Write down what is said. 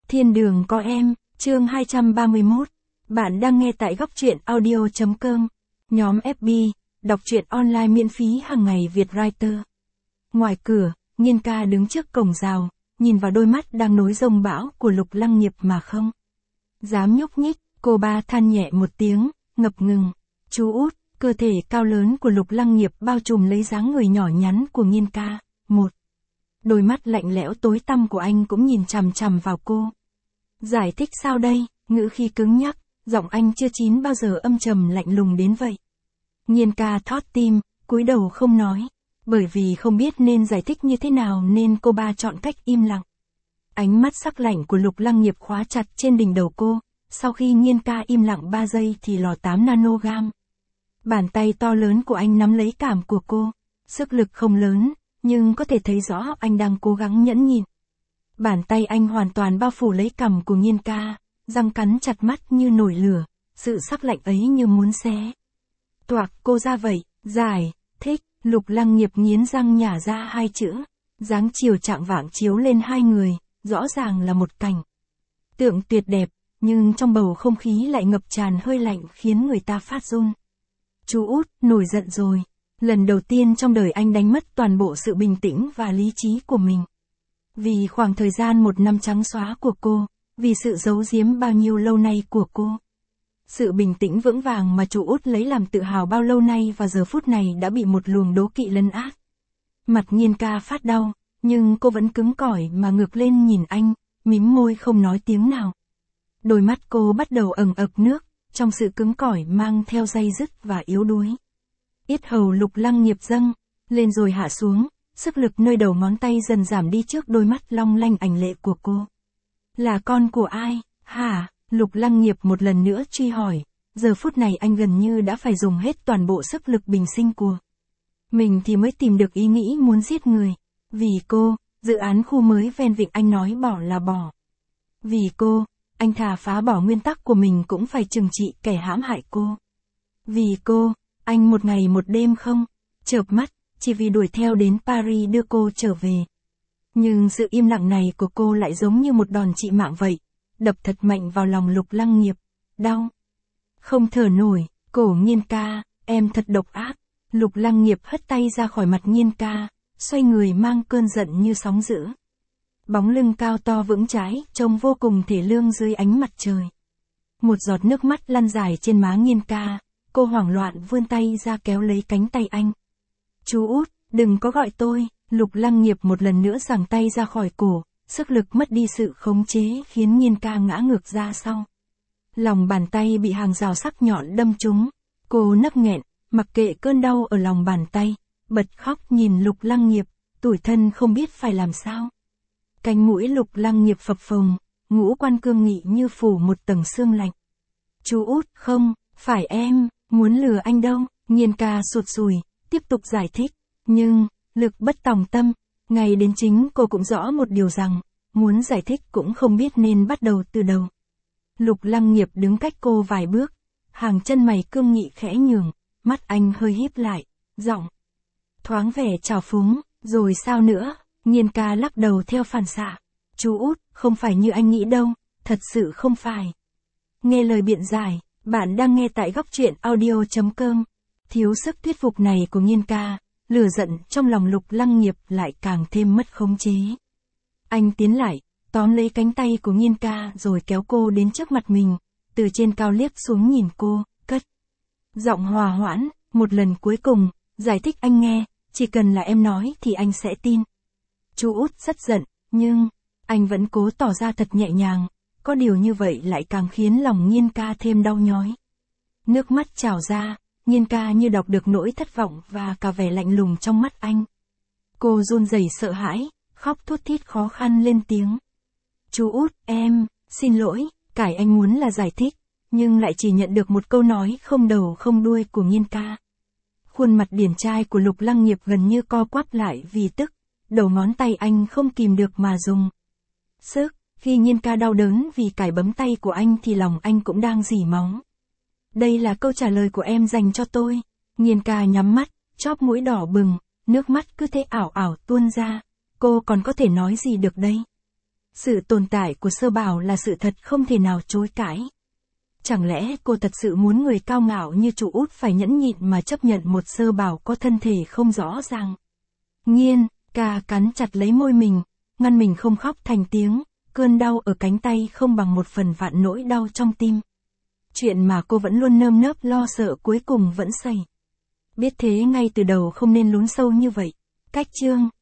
Thiên đường có em, chương 231. Bạn đang nghe tại góc truyện audio.com. Nhóm FB, đọc truyện online miễn phí hàng ngày Vietwriter. Ngoài cửa, Nhiên ca đứng trước cổng rào, nhìn vào đôi mắt đang nối rông bão của Lục Lăng Nghiệp mà không dám nhúc nhích. Cô ba than nhẹ một tiếng, ngập ngừng. Chú út, cơ thể cao lớn của Lục Lăng Nghiệp bao trùm lấy dáng người nhỏ nhắn của Nhiên ca. Đôi mắt lạnh lẽo tối tăm của anh cũng nhìn chằm chằm vào cô. Giải thích sao đây? Ngữ khí cứng nhắc, giọng anh chưa chín bao giờ âm trầm lạnh lùng đến vậy. Nhiên ca thót tim, cúi đầu không nói, bởi vì không biết nên giải thích như thế nào nên cô ba chọn cách im lặng. Ánh mắt sắc lạnh của Lục Lăng Nghiệp khóa chặt trên đỉnh đầu cô, sau khi Nhiên ca im lặng 3 giây thì lò 8 nanogam. Bàn tay to lớn của anh nắm lấy cảm của cô, sức lực không lớn, nhưng có thể thấy rõ anh đang cố gắng nhẫn nhịn. Bàn tay anh hoàn toàn bao phủ lấy cằm của Nhiên ca, răng cắn chặt mắt như nổi lửa, sự sắc lạnh ấy như muốn xé toạc cô ra vậy. Giải thích. Lục Lăng Nghiệp nghiến răng nhả ra hai chữ. Dáng chiều chạng vạng chiếu lên hai người, rõ ràng là một cảnh tượng tuyệt đẹp, nhưng trong bầu không khí lại ngập tràn hơi lạnh khiến người ta phát run. Chú út, nổi giận rồi. Lần đầu tiên trong đời anh đánh mất toàn bộ sự bình tĩnh và lý trí của mình. Vì khoảng thời gian 1 năm trắng xóa của cô, vì sự giấu giếm bao nhiêu lâu nay của cô. Sự bình tĩnh vững vàng mà chú út lấy làm tự hào bao lâu nay và giờ phút này đã bị một luồng đố kỵ lấn át. Mặt Nhiên ca phát đau, nhưng cô vẫn cứng cỏi mà ngược lên nhìn anh, mím môi không nói tiếng nào. Đôi mắt cô bắt đầu ẩn ực nước, trong sự cứng cỏi mang theo day dứt và yếu đuối. Yết hầu Lục Lăng Nghiệp dâng lên rồi hạ xuống, sức lực nơi đầu ngón tay dần giảm đi trước đôi mắt long lanh ảnh lệ của cô. Là con của ai, hả? Lục Lăng Nghiệp một lần nữa truy hỏi, giờ phút này anh gần như đã phải dùng hết toàn bộ sức lực bình sinh của mình thì mới tìm được ý nghĩ muốn giết người. Vì cô, dự án khu mới ven vịnh anh nói bỏ là bỏ. Vì cô, anh thà phá bỏ nguyên tắc của mình cũng phải trừng trị kẻ hãm hại cô. Vì cô, anh một ngày một đêm không chợp mắt, chỉ vì đuổi theo đến Paris đưa cô trở về. Nhưng sự im lặng này của cô lại giống như một đòn trị mạng vậy, đập thật mạnh vào lòng Lục Lăng Nghiệp. Đau, không thở nổi. Cổ Nhiên ca, em thật độc ác. Lục Lăng Nghiệp hất tay ra khỏi mặt Nhiên ca, xoay người mang cơn giận như sóng dữ. Bóng lưng cao to vững chãi, trông vô cùng thể lương dưới ánh mặt trời. Một giọt nước mắt lăn dài trên má Nhiên ca, cô hoảng loạn vươn tay ra kéo lấy cánh tay anh. Chú út, đừng có gọi tôi. Lục Lăng Nghiệp một lần nữa giằng tay ra khỏi cổ, sức lực mất đi sự khống chế khiến Nhiên ca ngã ngược ra sau. Lòng bàn tay bị hàng rào sắc nhọn đâm trúng, cô nấc nghẹn, mặc kệ cơn đau ở lòng bàn tay, bật khóc nhìn Lục Lăng Nghiệp, tủi thân không biết phải làm sao. Cánh mũi Lục Lăng Nghiệp phập phồng, ngũ quan cương nghị như phủ một tầng sương lạnh. Chú út, không phải em muốn lừa anh đâu. Nhiên ca sụt sùi, tiếp tục giải thích, nhưng lực bất tòng tâm, ngay đến chính cô cũng rõ một điều rằng, muốn giải thích cũng không biết nên bắt đầu từ đâu. Lục Lăng Nghiệp đứng cách cô vài bước, hàng chân mày cương nghị khẽ nhường, mắt anh hơi híp lại, giọng thoáng vẻ trào phúng, rồi sao nữa? Nhiên ca lắc đầu theo phản xạ. Chú út, không phải như anh nghĩ đâu, thật sự không phải. Nghe lời biện giải, bạn đang nghe tại góc truyện audio.com. Thiếu sức thuyết phục này của Nhiên ca, lửa giận trong lòng Lục Lăng Nghiệp lại càng thêm mất khống chế. Anh tiến lại, tóm lấy cánh tay của Nhiên ca rồi kéo cô đến trước mặt mình, từ trên cao liếc xuống nhìn cô, cất giọng hòa hoãn, một lần cuối cùng, giải thích anh nghe, chỉ cần là em nói thì anh sẽ tin. Chú út rất giận, nhưng anh vẫn cố tỏ ra thật nhẹ nhàng, có điều như vậy lại càng khiến lòng Nhiên ca thêm đau nhói. Nước mắt trào ra, Nhiên ca như đọc được nỗi thất vọng và cả vẻ lạnh lùng trong mắt anh. Cô run rẩy sợ hãi, khóc thút thít khó khăn lên tiếng. Chú út, em xin lỗi. Cải anh muốn là giải thích, nhưng lại chỉ nhận được một câu nói không đầu không đuôi của Nhiên ca. Khuôn mặt điển trai của Lục Lăng Nghiệp gần như co quắp lại vì tức, đầu ngón tay anh không kìm được mà dùng sức. Khi Nhiên ca đau đớn vì cải bấm tay của anh thì lòng anh cũng đang rỉ máu. Đây là câu trả lời của em dành cho tôi. Nhiên ca nhắm mắt, chóp mũi đỏ bừng, nước mắt cứ thế ảo ảo tuôn ra. Cô còn có thể nói gì được đây? Sự tồn tại của Sơ Bảo là sự thật không thể nào chối cãi. Chẳng lẽ cô thật sự muốn người cao ngạo như chủ Út phải nhẫn nhịn mà chấp nhận một Sơ Bảo có thân thể không rõ ràng? Nghiên, ca cắn chặt lấy môi mình, ngăn mình không khóc thành tiếng, cơn đau ở cánh tay không bằng một phần vạn nỗi đau trong tim. Chuyện mà cô vẫn luôn nơm nớp lo sợ cuối cùng vẫn xảy. Biết thế ngay từ đầu không nên lún sâu như vậy. Cách chương